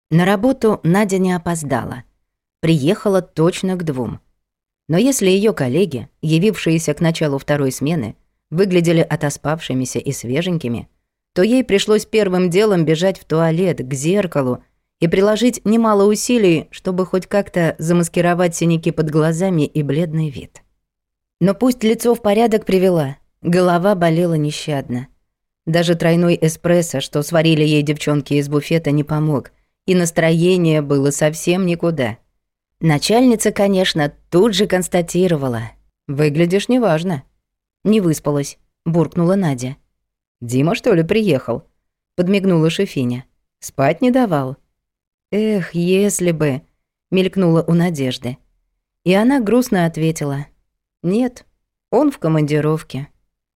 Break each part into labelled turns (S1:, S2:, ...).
S1: На работу Надя не опоздала. Приехала точно к 2. Но если ее коллеги, явившиеся к началу второй смены, выглядели отоспавшимися и свеженькими, то ей пришлось первым делом бежать в туалет, к зеркалу и приложить немало усилий, чтобы хоть как-то замаскировать синяки под глазами и бледный вид. Но пусть лицо в порядок привела, голова болела нещадно. Даже тройной эспрессо, что сварили ей девчонки из буфета, не помог, и настроение было совсем никуда. Начальница, конечно, тут же констатировала: «Выглядишь неважно». «Не выспалась», — буркнула Надя. «Дима, что ли, приехал?» — подмигнула шефиня. «Спать не давал». «Эх, если бы», — мелькнула у Надежды. И она грустно ответила: «Нет, он в командировке».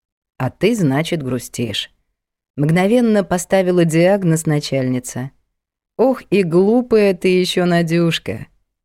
S1: «А ты, значит, грустишь». Мгновенно поставила диагноз начальница. «Ох, и глупая ты еще, Надюшка».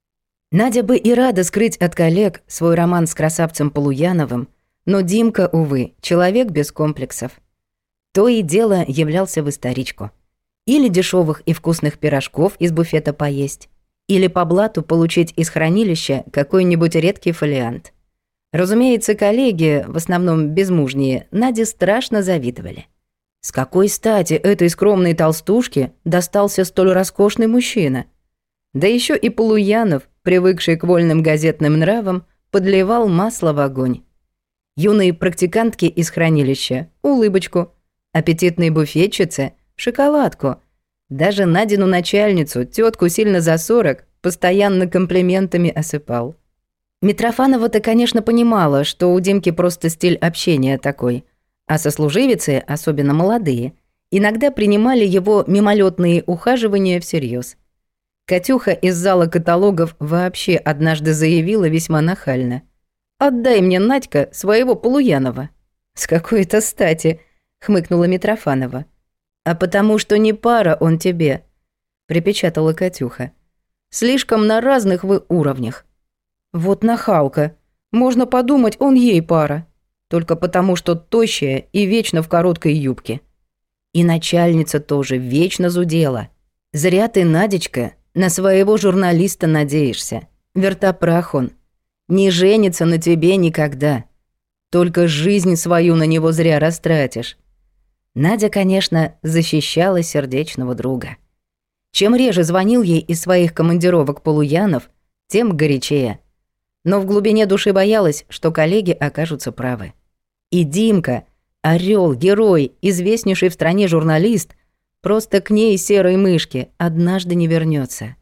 S1: Надя бы и рада скрыть от коллег свой роман с красавцем Полуяновым, но Димка, увы, человек без комплексов. То и дело являлся в историчку. Или дешевых и вкусных пирожков из буфета поесть, или по блату получить из хранилища какой-нибудь редкий фолиант. Разумеется, коллеги, в основном безмужние, Наде страшно завидовали. С какой стати этой скромной толстушке достался столь роскошный мужчина? Да еще и Полуянов, привыкший к вольным газетным нравам, подливал масло в огонь. Юные практикантки из хранилища — улыбочку, аппетитной буфетчице — шоколадку. Даже Надину начальницу, тетку сильно за 40, постоянно комплиментами осыпал. Митрофанова-то, конечно, понимала, что у Димки просто стиль общения такой, а сослуживицы, особенно молодые, иногда принимали его мимолетные ухаживания всерьез. Катюха из зала каталогов вообще однажды заявила весьма нахально: «Отдай мне, Надька, своего Полуянова». «С какой-то стати», — хмыкнула Митрофанова. «А потому что не пара он тебе», — припечатала Катюха. «Слишком на разных вы уровнях». «Вот нахалка. Можно подумать, он ей пара. Только потому, что тощая и вечно в короткой юбке». И начальница тоже вечно зудела. «Зря ты, Надечка, на своего журналиста надеешься. Вертопрах он. Не женится на тебе никогда. Только жизнь свою на него зря растратишь». Надя, конечно, защищала сердечного друга. Чем реже звонил ей из своих командировок Полуянов, тем горячее. Но в глубине души боялась, что коллеги окажутся правы. И Димка, орёл, герой, известнейший в стране журналист, просто к ней, серой мышке, однажды не вернется.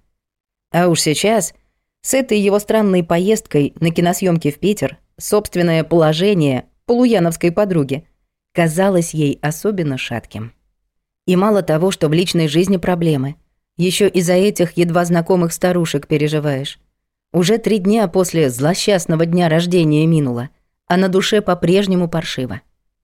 S1: А уж сейчас, с этой его странной поездкой на киносъемки в Питер, собственное положение полуяновской подруги казалось ей особенно шатким. И мало того, что в личной жизни проблемы, еще из-за этих едва знакомых старушек переживаешь. Уже 3 дня после злосчастного дня рождения минуло, а на душе по-прежнему паршиво.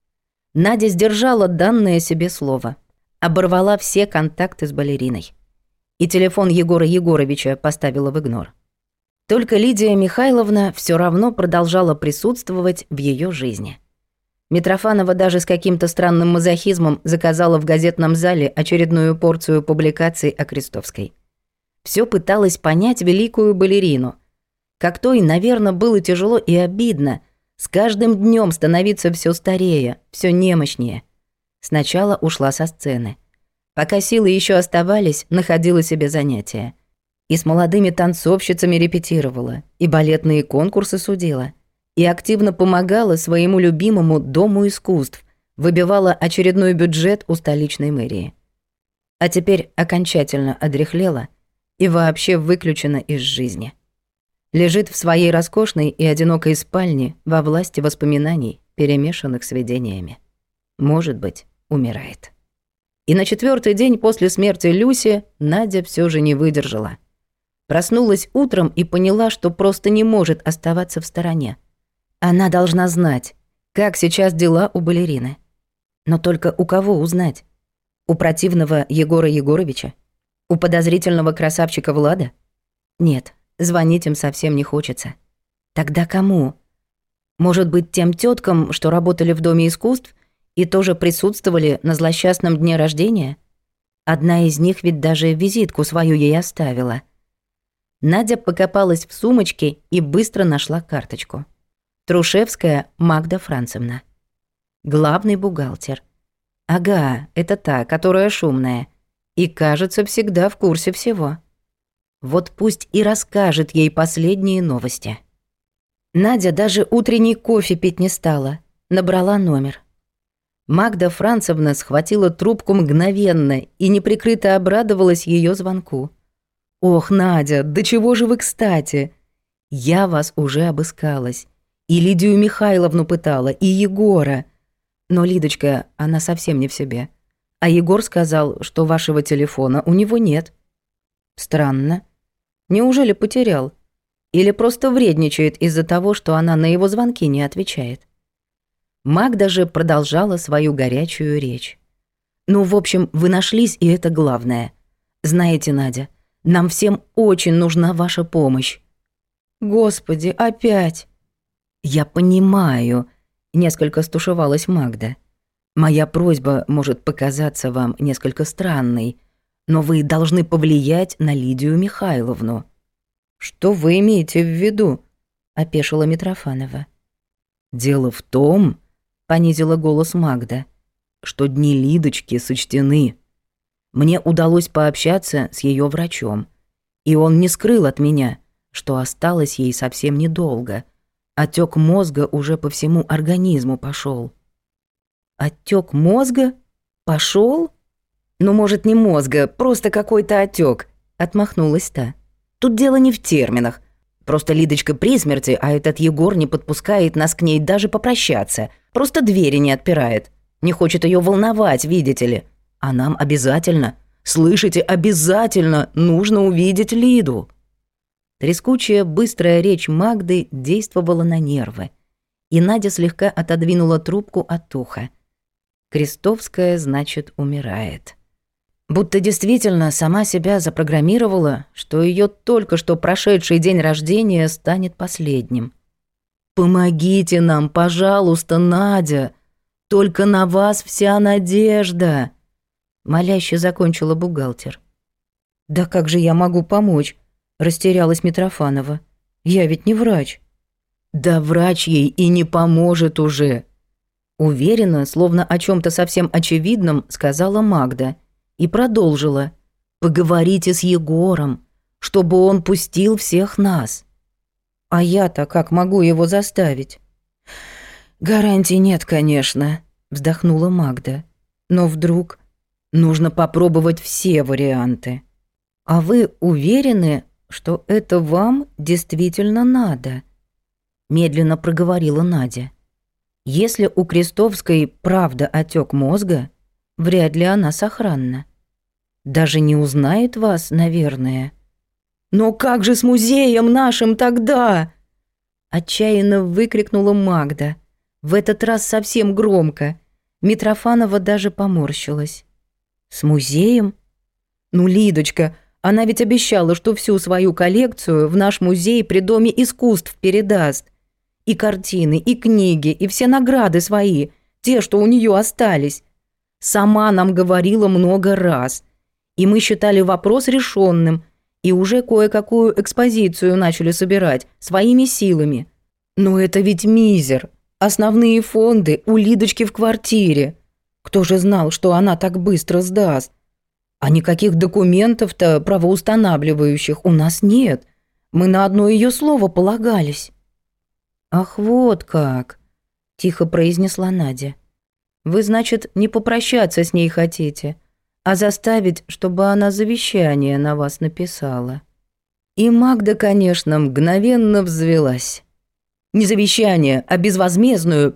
S1: Надя сдержала данное себе слово, оборвала все контакты с балериной. И телефон Егора Егоровича поставила в игнор. Только Лидия Михайловна все равно продолжала присутствовать в ее жизни. Митрофанова даже с каким-то странным мазохизмом заказала в газетном зале очередную порцию публикаций о Крестовской. Все пыталась понять великую балерину. Как той, наверное, было тяжело и обидно с каждым днем становиться все старее, все немощнее. Сначала ушла со сцены. Пока силы еще оставались, находила себе занятия. И с молодыми танцовщицами репетировала, и балетные конкурсы судила, и активно помогала своему любимому Дому искусств, выбивала очередной бюджет у столичной мэрии. А теперь окончательно одряхлела и вообще выключена из жизни. Лежит в своей роскошной и одинокой спальне во власти воспоминаний, перемешанных с видениями. Может быть, умирает. И на 4-й день после смерти Люси Надя все же не выдержала. Проснулась утром и поняла, что просто не может оставаться в стороне. Она должна знать, как сейчас дела у балерины. Но только у кого узнать? У противного Егора Егоровича? У подозрительного красавчика Влада? Нет, звонить им совсем не хочется. Тогда кому? Может быть, тем тёткам, что работали в Доме искусств и тоже присутствовали на злосчастном дне рождения? Одна из них ведь даже визитку свою ей оставила. Надя покопалась в сумочке и быстро нашла карточку. Трушевская Магда Францевна. Главный бухгалтер. Ага, это та, которая шумная. И, кажется, всегда в курсе всего. Вот пусть и расскажет ей последние новости. Надя даже утренний кофе пить не стала. Набрала номер. Магда Францевна схватила трубку мгновенно и неприкрыто обрадовалась ее звонку. «Ох, Надя, да чего же вы кстати? Я вас уже обыскалась. И Лидию Михайловну пытала, и Егора. Но Лидочка, она совсем не в себе. А Егор сказал, что вашего телефона у него нет. Странно. Неужели потерял? Или просто вредничает из-за того, что она на его звонки не отвечает?» Магда же продолжала свою горячую речь. «Ну, в общем, вы нашлись, и это главное. Знаете, Надя, нам всем очень нужна ваша помощь». «Господи, опять!» «Я понимаю», — несколько стушевалась Магда. «Моя просьба может показаться вам несколько странной, но вы должны повлиять на Лидию Михайловну». «Что вы имеете в виду?» — опешила Митрофанова. «Дело в том, — понизила голос Магда, — что дни Лидочки сочтены. Мне удалось пообщаться с ее врачом, и он не скрыл от меня, что осталось ей совсем недолго. Отек мозга уже по всему организму пошел». «Отек мозга? Пошел? Ну, может, не мозга, просто какой-то отек, отмахнулась та. «Тут дело не в терминах. Просто Лидочка при смерти, а этот Егор не подпускает нас к ней даже попрощаться. Просто двери не отпирает. Не хочет ее волновать, видите ли. А нам обязательно, слышите, обязательно нужно увидеть Лиду». Трескучая, быстрая речь Магды действовала на нервы. И Надя слегка отодвинула трубку от уха. Крестовская, значит, умирает. Будто действительно сама себя запрограммировала, что ее только что прошедший день рождения станет последним. «Помогите нам, пожалуйста, Надя! Только на вас вся надежда!» Моляще закончила бухгалтер. «Да как же я могу помочь?» — растерялась Митрофанова. «Я ведь не врач». «Да врач ей и не поможет уже!» Уверенно, словно о чем-то совсем очевидном, сказала Магда. И продолжила. «Поговорите с Егором, чтобы он пустил всех нас». «А я-то как могу его заставить?» «Гарантий нет, конечно», — вздохнула Магда. «Но вдруг нужно попробовать все варианты». «А вы уверены, что это вам действительно надо?» Медленно проговорила Надя. «Если у Крестовской правда отек мозга, вряд ли она сохранна. Даже не узнает вас, наверное». «Но как же с музеем нашим тогда?» Отчаянно выкрикнула Магда. В этот раз совсем громко. Митрофанова даже поморщилась. «С музеем? Ну, Лидочка, она ведь обещала, что всю свою коллекцию в наш музей при Доме искусств передаст. И картины, и книги, и все награды свои, те, что у нее остались. Сама нам говорила много раз. И мы считали вопрос решенным, и уже кое-какую экспозицию начали собирать своими силами. Но это ведь мизер. Основные фонды у Лидочки в квартире. Кто же знал, что она так быстро сдаст? А никаких документов-то правоустанавливающих у нас нет. Мы на одно ее слово полагались». «Ах, вот как!» – тихо произнесла Надя. «Вы, значит, не попрощаться с ней хотите, а заставить, чтобы она завещание на вас написала». И Магда, конечно, мгновенно взвелась. «Не завещание, а безвозмездную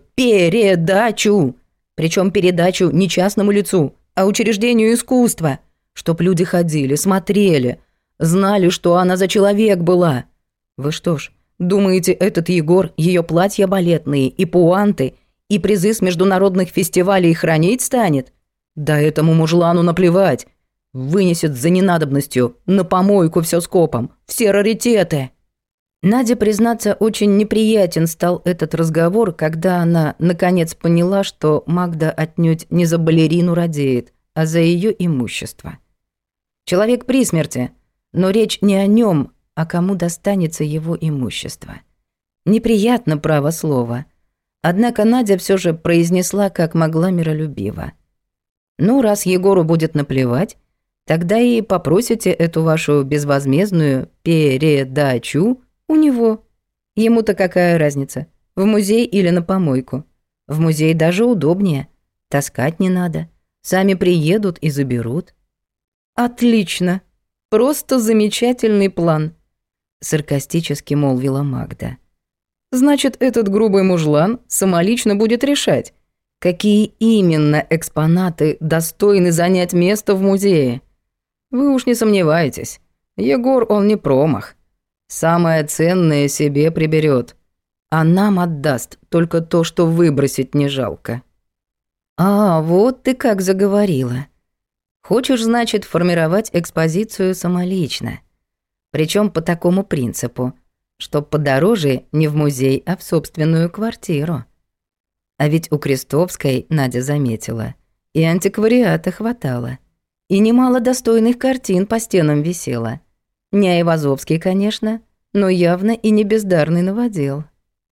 S1: передачу. Причем передачу не частному лицу, а учреждению искусства. Чтоб люди ходили, смотрели, знали, что она за человек была. Вы что ж, думаете, этот Егор ее платья балетные и пуанты и призы с международных фестивалей хранить станет? Да этому мужлану наплевать. Вынесет за ненадобностью, на помойку все скопом, все раритеты». Наде, признаться, очень неприятен стал этот разговор, когда она наконец поняла, что Магда отнюдь не за балерину радеет, а за ее имущество. Человек при смерти, но речь не о нем, а кому достанется его имущество. Неприятно, право слово. Однако Надя все же произнесла как могла миролюбиво. «Ну, раз Егору будет наплевать, тогда и попросите эту вашу безвозмездную передачу у него. Ему-то какая разница, в музей или на помойку? В музей даже удобнее, таскать не надо, сами приедут и заберут». «Отлично, просто замечательный план», — саркастически молвила Магда. «Значит, этот грубый мужлан самолично будет решать, какие именно экспонаты достойны занять место в музее. Вы уж не сомневайтесь, Егор он не промах. Самое ценное себе приберет, а нам отдаст только то, что выбросить не жалко». «А, вот ты как заговорила. Хочешь, значит, формировать экспозицию самолично. Причем по такому принципу, что подороже не в музей, а в собственную квартиру. А ведь у Крестовской, Надя заметила, и антиквариата хватало, и немало достойных картин по стенам висело. Не Айвазовский, конечно, но явно и не бездарный новодел.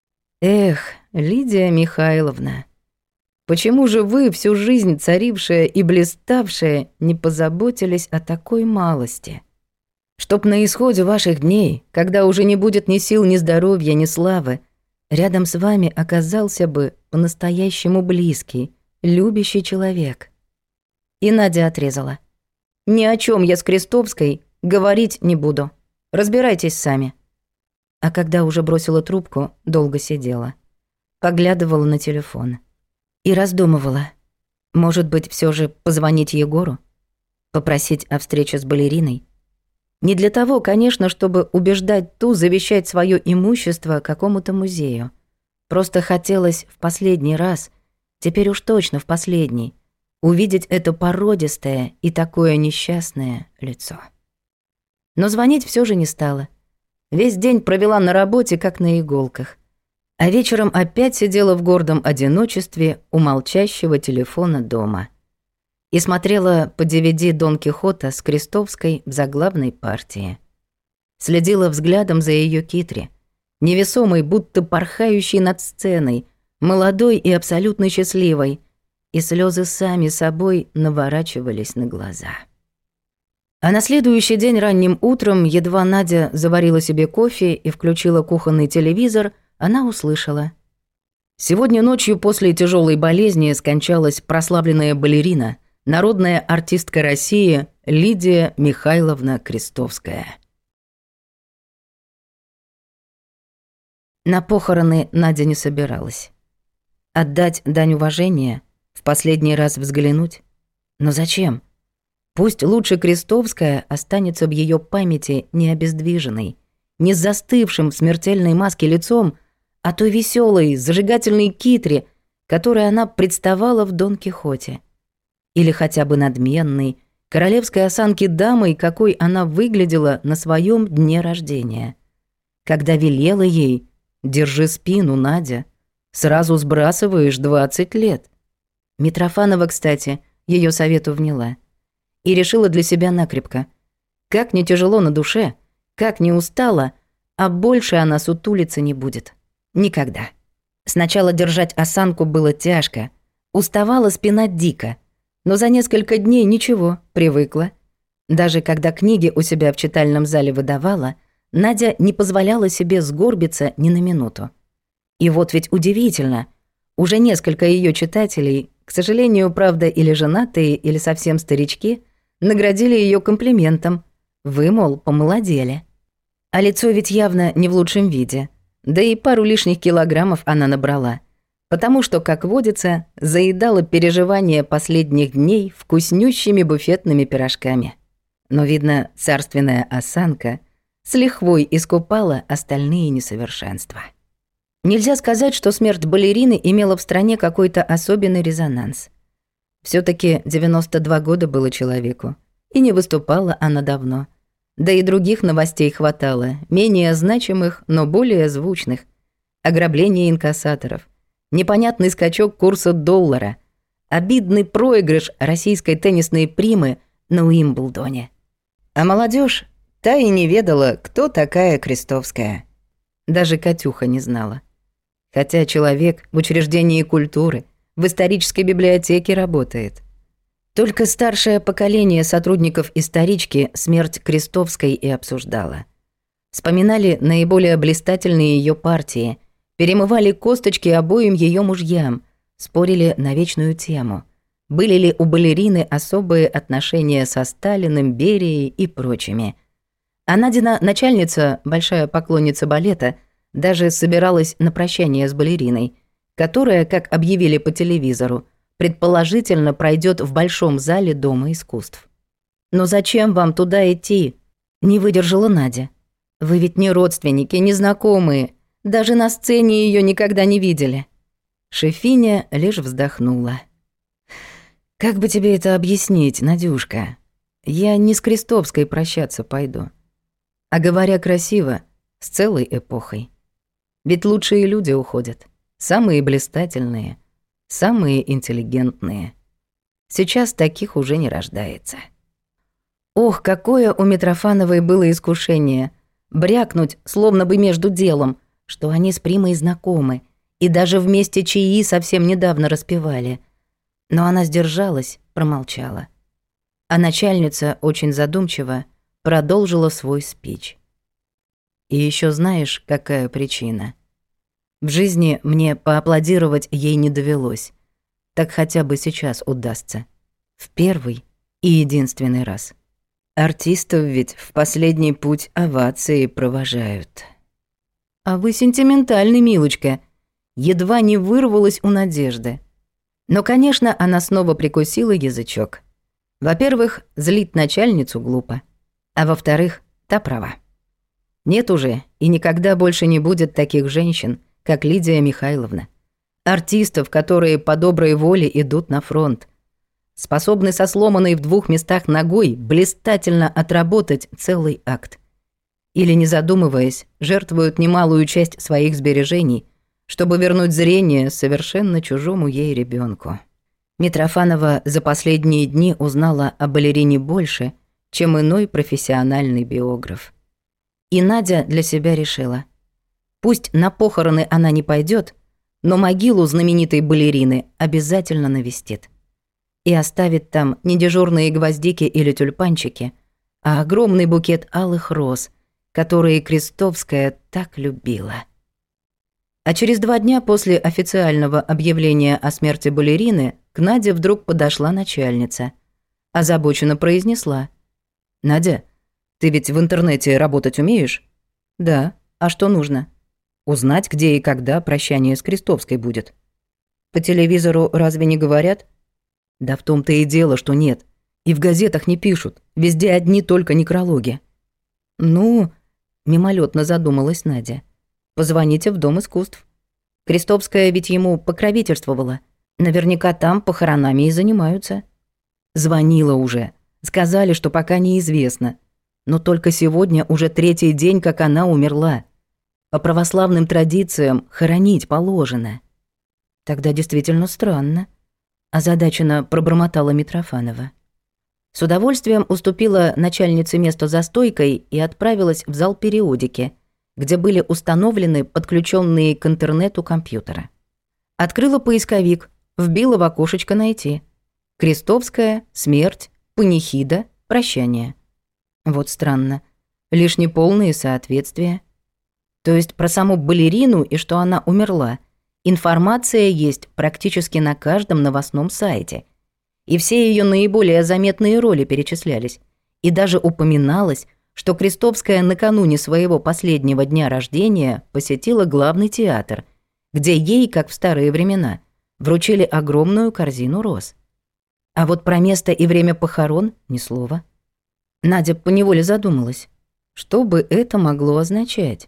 S1: Эх, Лидия Михайловна, почему же вы, всю жизнь царившая и блиставшая, не позаботились о такой малости? Чтоб на исходе ваших дней, когда уже не будет ни сил, ни здоровья, ни славы, рядом с вами оказался бы по-настоящему близкий, любящий человек. И Надя отрезала. «Ни о чем я с Крестовской говорить не буду. Разбирайтесь сами». А когда уже бросила трубку, долго сидела. Поглядывала на телефон. И раздумывала. Может быть, все же позвонить Егору? Попросить о встрече с балериной? Не для того, конечно, чтобы убеждать ту завещать свое имущество какому-то музею. Просто хотелось в последний раз, теперь уж точно в последний, увидеть это породистое и такое несчастное лицо. Но звонить все же не стала. Весь день провела на работе, как на иголках. А вечером опять сидела в гордом одиночестве у молчащего телефона дома. И смотрела по DVD Дон Кихота с Крестовской в заглавной партии. Следила взглядом за ее Китри, невесомой, будто порхающей над сценой, молодой и абсолютно счастливой, и слезы сами собой наворачивались на глаза. А на следующий день ранним утром, едва Надя заварила себе кофе и включила кухонный телевизор, она услышала: «Сегодня ночью после тяжелой болезни скончалась прославленная балерина, народная артистка России Лидия Михайловна Крестовская». На похороны Надя не собиралась. Отдать дань уважения, в последний раз взглянуть? Но зачем? Пусть лучше Крестовская останется в ее памяти не обездвиженной, не застывшим в смертельной маске лицом, а той веселой, зажигательной Китри, которой она представала в Дон Кихоте. Или хотя бы надменной, королевской осанки дамой, какой она выглядела на своем дне рождения. Когда велела ей: «Держи спину, Надя, сразу сбрасываешь 20 лет». Митрофанова, кстати, ее совету вняла. И решила для себя накрепко: как не тяжело на душе, как не устала, а больше она сутулиться не будет. Никогда. Сначала держать осанку было тяжко, уставала спина дико, но за несколько дней ничего, привыкла. Даже когда книги у себя в читальном зале выдавала, Надя не позволяла себе сгорбиться ни на минуту. И вот ведь удивительно, уже несколько ее читателей, к сожалению, правда, или женатые, или совсем старички, наградили ее комплиментом. Вы, мол, помолодели. А лицо ведь явно не в лучшем виде. Да и пару лишних килограммов она набрала. Потому что, как водится, заедала переживания последних дней вкуснющими буфетными пирожками. Но, видно, царственная осанка с лихвой искупала остальные несовершенства. Нельзя сказать, что смерть балерины имела в стране какой-то особенный резонанс. Всё-таки 92 года было человеку, и не выступала она давно. Да и других новостей хватало, менее значимых, но более звучных. Ограбление инкассаторов, непонятный скачок курса доллара, Обидный проигрыш российской теннисной примы на Уимблдоне. А молодежь та и не ведала, кто такая Крестовская. Даже Катюха не знала. Хотя человек в учреждении культуры, в исторической библиотеке работает. Только старшее поколение сотрудников исторички смерть Крестовской и обсуждало. Вспоминали наиболее блистательные ее партии, перемывали косточки обоим ее мужьям, спорили на вечную тему. Были ли у балерины особые отношения со Сталиным, Берией и прочими. А Надина начальница, большая поклонница балета, даже собиралась на прощание с балериной, которая, как объявили по телевизору, предположительно пройдет в большом зале Дома искусств. «Но зачем вам туда идти?» — не выдержала Надя. «Вы ведь не родственники, не знакомые, даже на сцене ее никогда не видели». Шефиня лишь вздохнула. «Как бы тебе это объяснить, Надюшка? Я не с Крестовской прощаться пойду. А говоря красиво, с целой эпохой. Ведь лучшие люди уходят, самые блистательные, самые интеллигентные. Сейчас таких уже не рождается». Ох, какое у Митрофановой было искушение брякнуть, словно бы между делом, что они с Примой знакомы и даже вместе чаи совсем недавно распевали. Но она сдержалась, промолчала. А начальница, очень задумчиво, продолжила свой спич. И еще знаешь, какая причина? В жизни мне поаплодировать ей не довелось. Так хотя бы сейчас удастся. В первый и единственный раз. Артистов ведь в последний путь овации провожают. А вы сентиментальный, милочка. Едва не вырвалась у Надежды. Но, конечно, она снова прикусила язычок. Во-первых, злить начальницу глупо. А во-вторых, та права. Нет уже и никогда больше не будет таких женщин, как Лидия Михайловна. Артистов, которые по доброй воле идут на фронт. Способны со сломанной в 2 местах ногой блистательно отработать целый акт. Или, не задумываясь, жертвуют немалую часть своих сбережений, чтобы вернуть зрение совершенно чужому ей ребенку. Митрофанова за последние дни узнала о балерине больше, чем иной профессиональный биограф. И Надя для себя решила. Пусть на похороны она не пойдет, но могилу знаменитой балерины обязательно навестит. И оставит там не дежурные гвоздики или тюльпанчики, а огромный букет алых роз, которые Крестовская так любила. А через 2 дня после официального объявления о смерти балерины к Наде вдруг подошла начальница. Озабоченно произнесла: «Надя, ты ведь в интернете работать умеешь?» «Да. А что нужно?» «Узнать, где и когда прощание с Крестовской будет». «По телевизору разве не говорят?» «Да в том-то и дело, что нет. И в газетах не пишут. Везде одни только некрологи». «Ну...» — мимолетно задумалась Надя. «Позвоните в Дом искусств. Крестовская ведь ему покровительствовала. Наверняка там похоронами и занимаются». «Звонила уже. Сказали, что пока неизвестно. Но только сегодня уже 3-й день, как она умерла. По православным традициям хоронить положено». «Тогда действительно странно», — озадаченно пробормотала Митрофанова. С удовольствием уступила начальнице место за стойкой и отправилась в зал периодики, где были установлены подключенные к интернету компьютеры. Открыла поисковик, вбила в окошечко «Найти». Крестовская, смерть, панихида, прощание. Вот странно. Лишь неполные соответствия. То есть про саму балерину и что она умерла информация есть практически на каждом новостном сайте. И все ее наиболее заметные роли перечислялись. И даже упоминалось, что Крестовская накануне своего последнего дня рождения посетила главный театр, где ей, как в старые времена, вручили огромную корзину роз. А вот про место и время похорон ни слова. Надя поневоле задумалась, что бы это могло означать.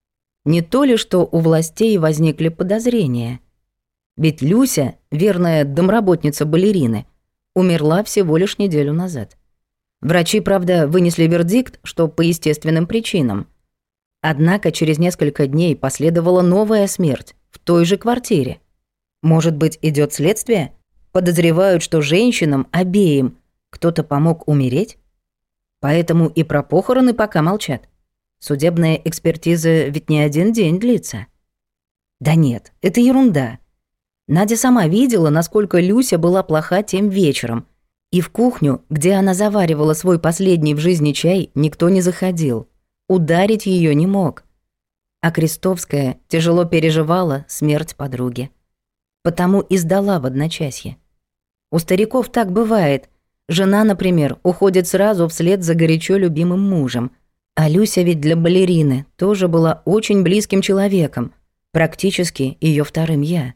S1: Не то ли, что у властей возникли подозрения? Ведь Люся, верная домработница балерины, умерла всего лишь неделю назад. Врачи, правда, вынесли вердикт, что по естественным причинам. Однако через несколько дней последовала новая смерть в той же квартире. Может быть, идет следствие? Подозревают, что женщинам обеим кто-то помог умереть? Поэтому и про похороны пока молчат. Судебная экспертиза ведь не один день длится. Да нет, это ерунда. Надя сама видела, насколько Люся была плоха тем вечером. И в кухню, где она заваривала свой последний в жизни чай, никто не заходил. Ударить ее не мог. А Крестовская тяжело переживала смерть подруги. Потому и сдала в одночасье. У стариков так бывает. Жена, например, уходит сразу вслед за горячо любимым мужем. А Люся ведь для балерины тоже была очень близким человеком. Практически ее вторым «я».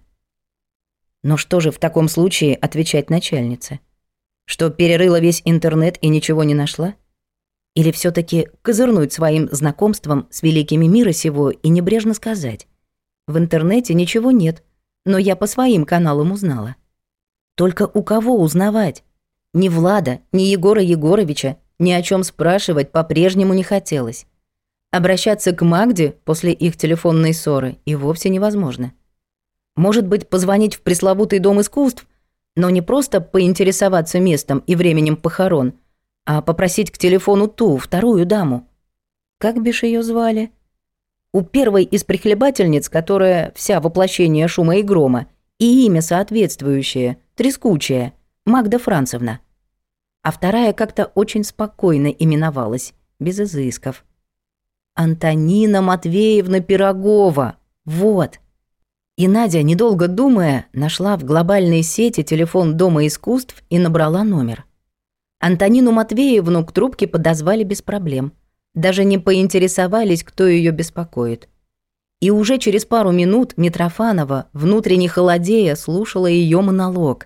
S1: Но что же в таком случае отвечать начальнице? Что перерыла весь интернет и ничего не нашла? Или все таки козырнуть своим знакомством с великими мира сего и небрежно сказать: в интернете ничего нет, но я по своим каналам узнала. Только у кого узнавать? Ни Влада, ни Егора Егоровича ни о чем спрашивать по-прежнему не хотелось. Обращаться к Магде после их телефонной ссоры и вовсе невозможно. Может быть, позвонить в пресловутый Дом искусств, но не просто поинтересоваться местом и временем похорон, а попросить к телефону ту, вторую даму. Как бишь ее звали? У первой из прихлебательниц, которая вся воплощение шума и грома, и имя соответствующее, трескучее, Магда Францевна. А вторая как-то очень спокойно именовалась, без изысков. Антонина Матвеевна Пирогова. Вот. И Надя, недолго думая, нашла в глобальной сети телефон Дома искусств и набрала номер. Антонину Матвеевну к трубке подозвали без проблем. Даже не поинтересовались, кто ее беспокоит. И уже через пару минут Митрофанова, внутренне холодея, слушала ее монолог.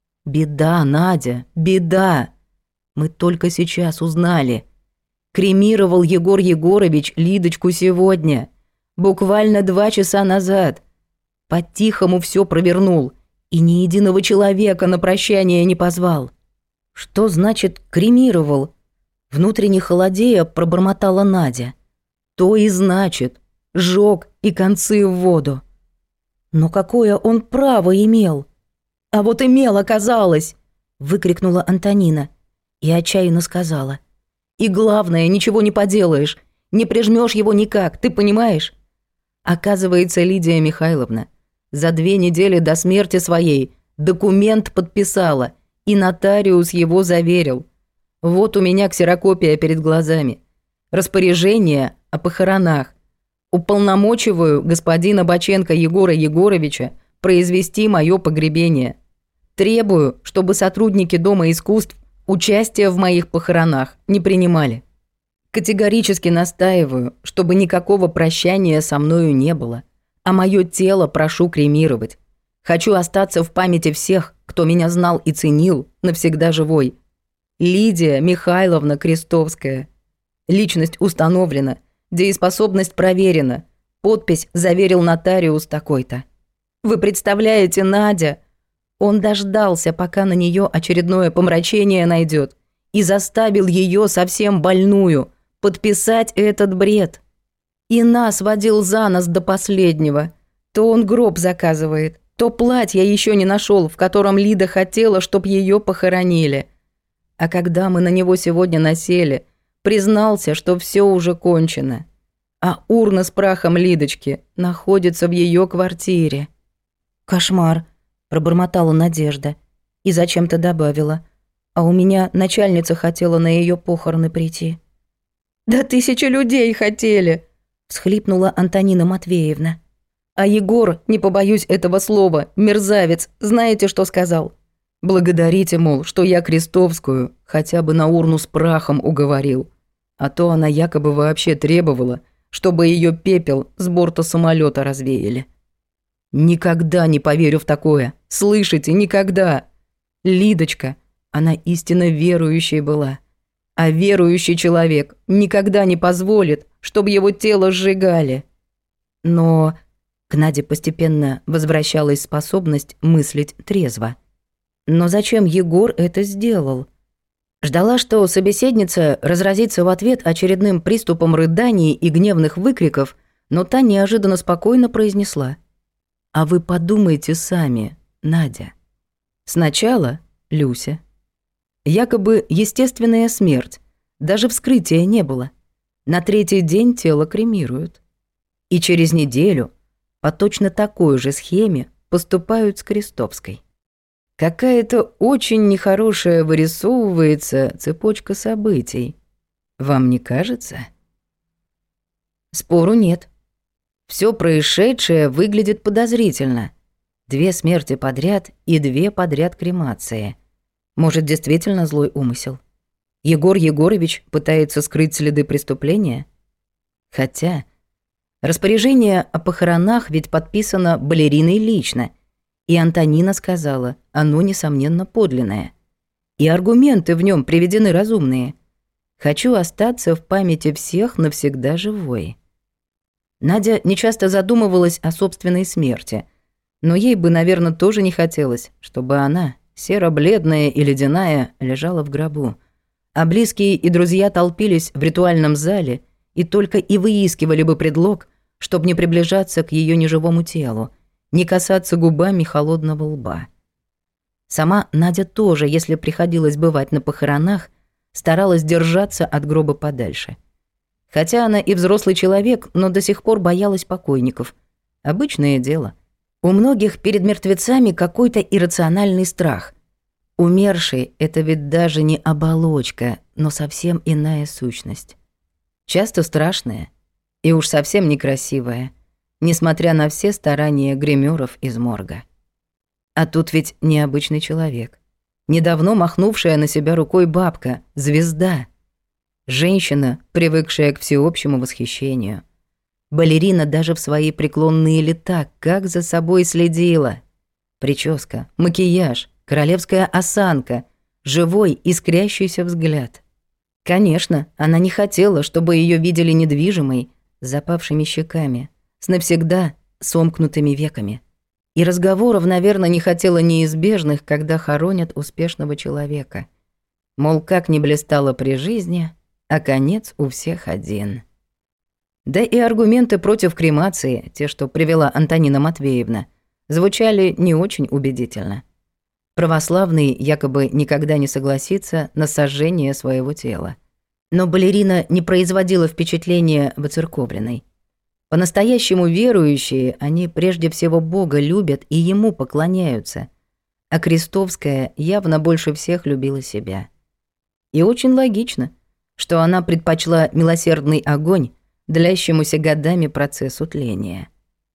S1: «Беда, Надя, беда! Мы только сейчас узнали. Кремировал Егор Егорович Лидочку сегодня. Буквально 2 часа назад. По-тихому все провернул. И ни единого человека на прощание не позвал». «Что значит кремировал?» Внутренне холодея пробормотала Надя. «То и значит. Сжёг и концы в воду». «Но какое он право имел?» «А вот имел, оказалось!» Выкрикнула Антонина и отчаянно сказала. «И главное, ничего не поделаешь. Не прижмёшь его никак, ты понимаешь?» Оказывается, Лидия Михайловна за 2 недели до смерти своей документ подписала, и нотариус его заверил. Вот у меня ксерокопия перед глазами. Распоряжение о похоронах. Уполномочиваю господина Баченко Егора Егоровича произвести мое погребение. Требую, чтобы сотрудники Дома искусств участие в моих похоронах не принимали. Категорически настаиваю, чтобы никакого прощания со мною не было, а мое тело прошу кремировать. Хочу остаться в памяти всех, кто меня знал и ценил, навсегда живой. Лидия Михайловна Крестовская. Личность установлена, дееспособность проверена, подпись заверил нотариус такой-то. Вы представляете, Надя? Он дождался, пока на нее очередное помрачение найдет, и заставил ее совсем больную подписать этот бред. И нас водил за нос до последнего. То он гроб заказывает, то платье еще не нашел, в котором Лида хотела, чтоб ее похоронили. А когда мы на него сегодня насели, признался, что все уже кончено. А урна с прахом Лидочки находится в ее квартире. «Кошмар», – пробормотала Надежда и зачем-то добавила. «А у меня начальница хотела на ее похороны прийти». «Да 1000 людей хотели», – всхлипнула Антонина Матвеевна. А Егор, не побоюсь этого слова, мерзавец, знаете, что сказал? Благодарите, мол, что я Крестовскую хотя бы на урну с прахом уговорил. А то она якобы вообще требовала, чтобы ее пепел с борта самолета развеяли. Никогда не поверю в такое, слышите, никогда. Лидочка, она истинно верующей была. А верующий человек никогда не позволит, чтобы его тело сжигали. Но к Наде постепенно возвращалась способность мыслить трезво. Но зачем Егор это сделал? Ждала, что собеседница разразится в ответ очередным приступом рыданий и гневных выкриков, но та неожиданно спокойно произнесла. «А вы подумайте сами, Надя. Сначала Люся. Якобы естественная смерть, даже вскрытия не было. На третий день тело кремируют. И через неделю по точно такой же схеме поступают с Крестовской. Какая-то очень нехорошая вырисовывается цепочка событий. Вам не кажется? Спору нет. Все происшедшее выглядит подозрительно. 2 смерти подряд и 2 подряд кремации. Может, действительно злой умысел? Егор Егорович пытается скрыть следы преступления? Хотя распоряжение о похоронах ведь подписано балериной лично, и Антонина сказала, оно, несомненно, подлинное. И аргументы в нем приведены разумные. Хочу остаться в памяти всех навсегда живой. Надя нечасто задумывалась о собственной смерти, но ей бы, наверное, тоже не хотелось, чтобы она, серо-бледная и ледяная, лежала в гробу, а близкие и друзья толпились в ритуальном зале и только и выискивали бы предлог, чтобы не приближаться к ее неживому телу, не касаться губами холодного лба. Сама Надя тоже, если приходилось бывать на похоронах, старалась держаться от гроба подальше. Хотя она и взрослый человек, но до сих пор боялась покойников. Обычное дело. У многих перед мертвецами какой-то иррациональный страх. Умерший — это ведь даже не оболочка, но совсем иная сущность. Часто страшная и уж совсем некрасивая, несмотря на все старания гримеров из морга. А тут ведь необычный человек. Недавно махнувшая на себя рукой бабка, звезда. Женщина, привыкшая к всеобщему восхищению. Балерина даже в свои преклонные лета как за собой следила. Прическа, макияж, королевская осанка, живой, искрящийся взгляд. Конечно, она не хотела, чтобы ее видели недвижимой, с запавшими щеками, с навсегда сомкнутыми веками. И разговоров, наверное, не хотела неизбежных, когда хоронят успешного человека. Мол, как не блистала при жизни, а конец у всех один. Да и аргументы против кремации, те, что привела Антонина Матвеевна, звучали не очень убедительно. Православный якобы никогда не согласится на сожжение своего тела. Но балерина не производила впечатления воцерковленной. По-настоящему верующие, они прежде всего Бога любят и Ему поклоняются, а Крестовская явно больше всех любила себя. И очень логично, что она предпочла милосердный огонь длящемуся годами процессу тления.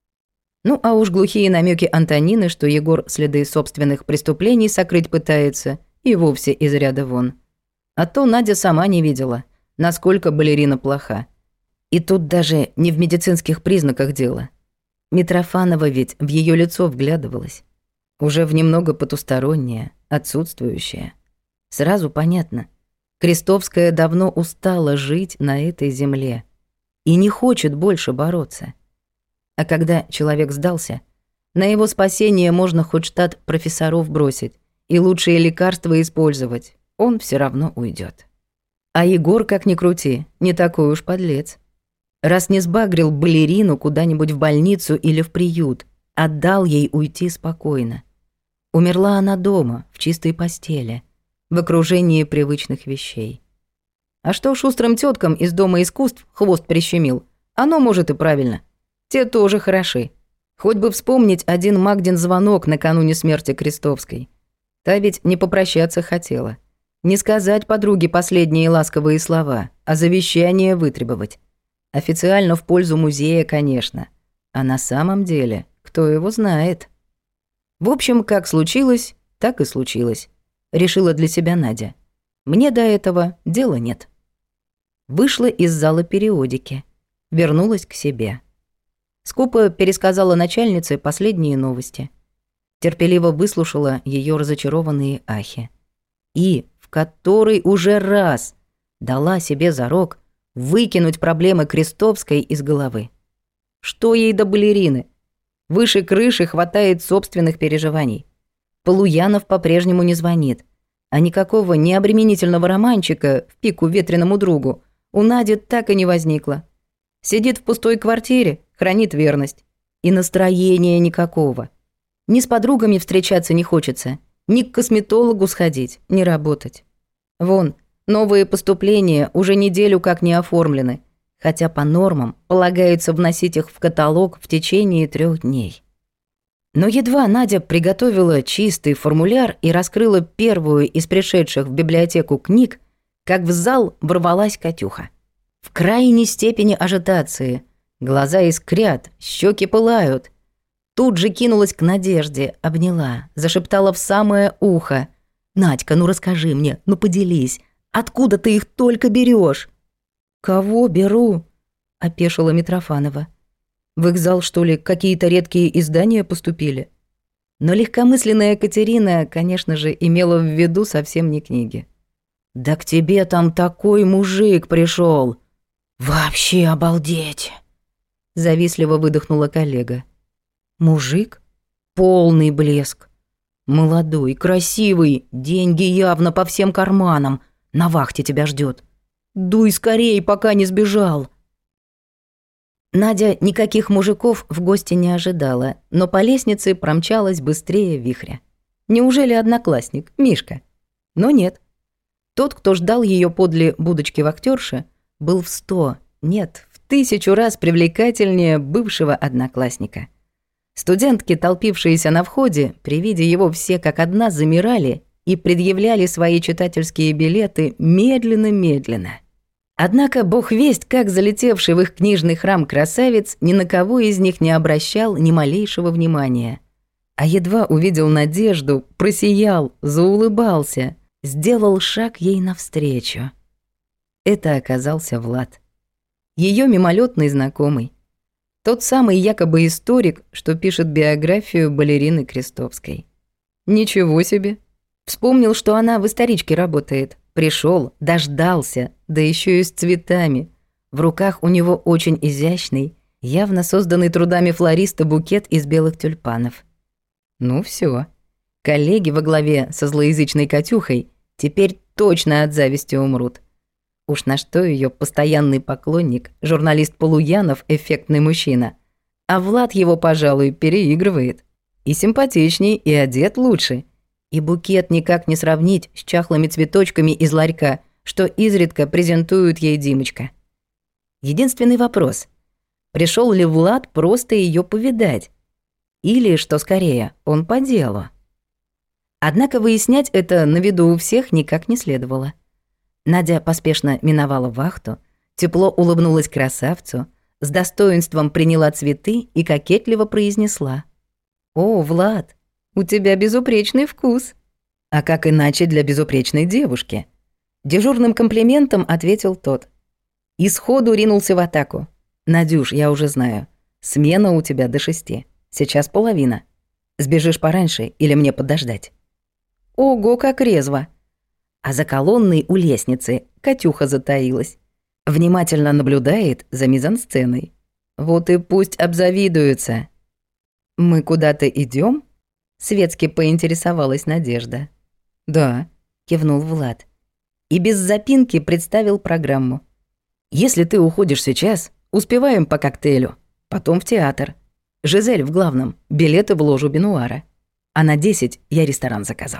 S1: Ну а уж глухие намеки Антонины, что Егор следы собственных преступлений сокрыть пытается, и вовсе из ряда вон. А то Надя сама не видела, насколько балерина плоха. И тут даже не в медицинских признаках дело. Митрофанова ведь в ее лицо вглядывалась. Уже в немного потустороннее, отсутствующее. Сразу понятно. Крестовская давно устала жить на этой земле и не хочет больше бороться. А когда человек сдался, на его спасение можно хоть штат профессоров бросить и лучшие лекарства использовать, он все равно уйдет. А Егор, как ни крути, не такой уж подлец. Раз не сбагрил балерину куда-нибудь в больницу или в приют, отдал ей уйти спокойно. Умерла она дома, в чистой постели, в окружении привычных вещей. А что шустрым тёткам из Дома искусств хвост прищемил, оно может и правильно. Те тоже хороши. Хоть бы вспомнить один Магдин звонок накануне смерти Крестовской. Та ведь не попрощаться хотела. Не сказать подруге последние ласковые слова, а завещание вытребовать. Официально в пользу музея, конечно. А на самом деле, кто его знает? В общем, как случилось, так и случилось. Решила для себя Надя. Мне до этого дела нет. Вышла из зала периодики. Вернулась к себе. Скупо пересказала начальнице последние новости. Терпеливо выслушала ее разочарованные ахи. И в который уже раз дала себе зарок выкинуть проблемы Крестовской из головы. Что ей до балерины? Выше крыши хватает собственных переживаний. Полуянов по-прежнему не звонит. А никакого необременительного романчика в пику ветреному другу у Нади так и не возникло. Сидит в пустой квартире, хранит верность. И настроения никакого. Ни с подругами встречаться не хочется, Ни к косметологу сходить, ни работать. Вон, новые поступления уже неделю как не оформлены, хотя по нормам полагается вносить их в каталог в течение 3 дней. Но едва Надя приготовила чистый формуляр и раскрыла первую из пришедших в библиотеку книг, как в зал ворвалась Катюха. В крайней степени ажитации. Глаза искрят, щеки пылают. Тут же кинулась к Надежде, обняла, зашептала в самое ухо. «Надька, ну расскажи мне, ну поделись, откуда ты их только берешь? «Кого беру?» – опешила Митрофанова. «В их зал, что ли, какие-то редкие издания поступили?» Но легкомысленная Катерина, конечно же, имела в виду совсем не книги. «Да к тебе там такой мужик пришел! Вообще обалдеть!» Завистливо выдохнула коллега. «Мужик? Полный блеск. Молодой, красивый, деньги явно по всем карманам. На вахте тебя ждет. Дуй скорей, пока не сбежал!» Надя никаких мужиков в гости не ожидала, но по лестнице промчалась быстрее вихря. Неужели одноклассник, Мишка? Но нет. Тот, кто ждал ее подле будочки вахтерши, был в 100, нет, в 1000 раз привлекательнее бывшего одноклассника. Студентки, толпившиеся на входе, при виде его все как одна замирали и предъявляли свои читательские билеты медленно-медленно. Однако бог весть, как залетевший в их книжный храм красавец, ни на кого из них не обращал ни малейшего внимания. А едва увидел Надежду, просиял, заулыбался, сделал шаг ей навстречу. Это оказался Влад. Ее мимолетный знакомый. Тот самый якобы историк, что пишет биографию балерины Крестовской. Ничего себе. Вспомнил, что она в историчке работает. Пришел, дождался, да еще и с цветами. В руках у него очень изящный, явно созданный трудами флориста букет из белых тюльпанов. Ну все. Коллеги во главе со злоязычной Катюхой теперь точно от зависти умрут. Уж на что ее постоянный поклонник, журналист Полуянов, эффектный мужчина. А Влад его, пожалуй, переигрывает. И симпатичней, и одет лучше. И букет никак не сравнить с чахлыми цветочками из ларька, что изредка презентует ей Димочка. Единственный вопрос. Пришел ли Влад просто ее повидать? Или, что скорее, он по делу? Однако выяснять это на виду у всех никак не следовало. Надя поспешно миновала вахту, тепло улыбнулась красавцу, с достоинством приняла цветы и кокетливо произнесла: «О, Влад, у тебя безупречный вкус». «А как иначе для безупречной девушки?» Дежурным комплиментом ответил тот. И сходу ринулся в атаку. «Надюш, я уже знаю. Смена у тебя до 6. Сейчас половина. Сбежишь пораньше или мне подождать?» Ого, как резво. А за колонной у лестницы Катюха затаилась. Внимательно наблюдает за мизансценой. Вот и пусть обзавидуются. «Мы куда-то идем? Светски поинтересовалась Надежда. «Да», — кивнул Влад. И без запинки представил программу. «Если ты уходишь сейчас, успеваем по коктейлю, потом в театр. Жизель в главном, билеты в ложу Бенуара. А на 10 я ресторан заказал».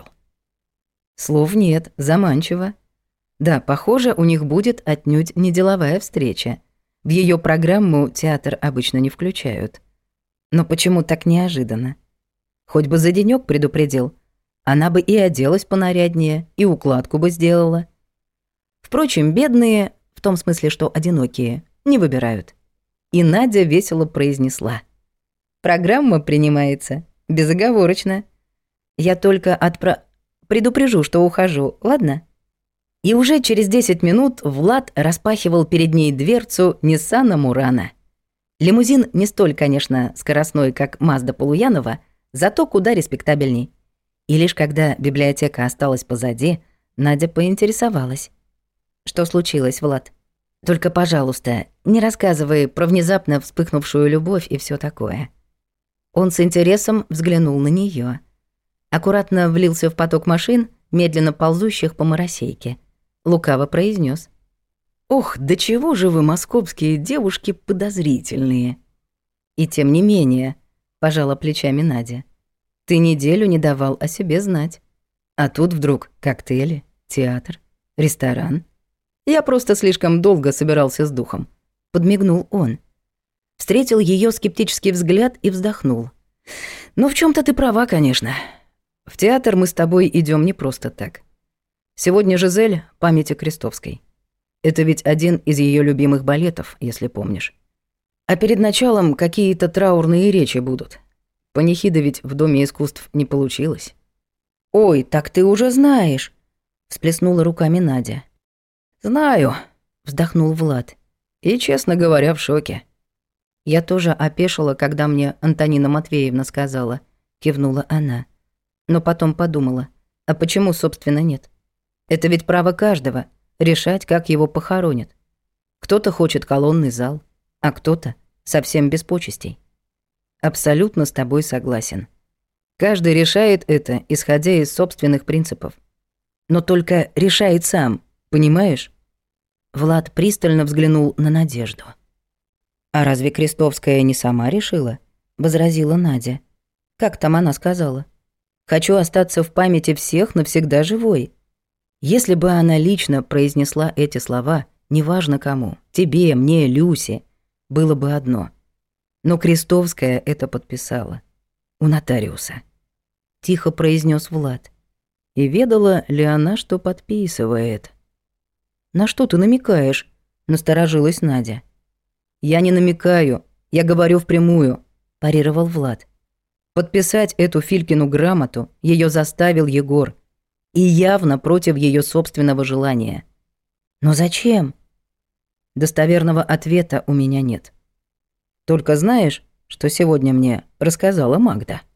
S1: Слов нет, заманчиво. Да, похоже, у них будет отнюдь не деловая встреча. В ее программу театр обычно не включают. Но почему так неожиданно? Хоть бы за денёк предупредил. Она бы и оделась понаряднее, и укладку бы сделала. Впрочем, бедные, в том смысле, что одинокие, не выбирают. И Надя весело произнесла: «Программа принимается, безоговорочно. Я только предупрежу, что ухожу, ладно?» И уже через 10 минут Влад распахивал перед ней дверцу Ниссана Мурана. Лимузин не столь, конечно, скоростной, как Мазда Полуянова, зато куда респектабельней. И лишь когда библиотека осталась позади, Надя поинтересовалась: «Что случилось, Влад? Только, пожалуйста, не рассказывай про внезапно вспыхнувшую любовь и все такое». Он с интересом взглянул на нее, аккуратно влился в поток машин, медленно ползущих по Моросейке. Лукаво произнес: «Ох, до чего же вы, московские девушки, подозрительные!» «И тем не менее», — пожала плечами Надя, — «ты неделю не давал о себе знать. А тут вдруг коктейли, театр, ресторан. Я просто слишком долго собирался с духом. Подмигнул он. Встретил ее скептический взгляд и вздохнул. Ну, в чем то ты права, конечно. В театр мы с тобой идем не просто так. Сегодня Жизель — памяти Крестовской. Это ведь один из ее любимых балетов, если помнишь. А перед началом какие-то траурные речи будут. Панихида ведь в Доме искусств не получилось. «Ой, так ты уже знаешь», — всплеснула руками Надя. «Знаю», — вздохнул Влад. «И, честно говоря, в шоке». «Я тоже опешила, когда мне Антонина Матвеевна сказала», — кивнула она. Но потом подумала, а почему, собственно, нет? Это ведь право каждого — решать, как его похоронят. Кто-то хочет колонный зал, а кто-то совсем без почестей. Абсолютно с тобой согласен. Каждый решает это, исходя из собственных принципов. Но только решает сам, понимаешь? Влад пристально взглянул на Надежду. «А разве Крестовская не сама решила?» — возразила Надя. «Как там она сказала? Хочу остаться в памяти всех навсегда живой». Если бы она лично произнесла эти слова, неважно кому, тебе, мне, Люсе, было бы одно. Но Крестовская это подписала. У нотариуса. Тихо произнес Влад. И ведала ли она, что подписывает? «На что ты намекаешь?» — насторожилась Надя. «Я не намекаю, я говорю впрямую», — парировал Влад. Подписать эту Филькину грамоту ее заставил Егор. И явно против ее собственного желания. Но зачем? Достоверного ответа у меня нет. Только знаешь, что сегодня мне рассказала Магда?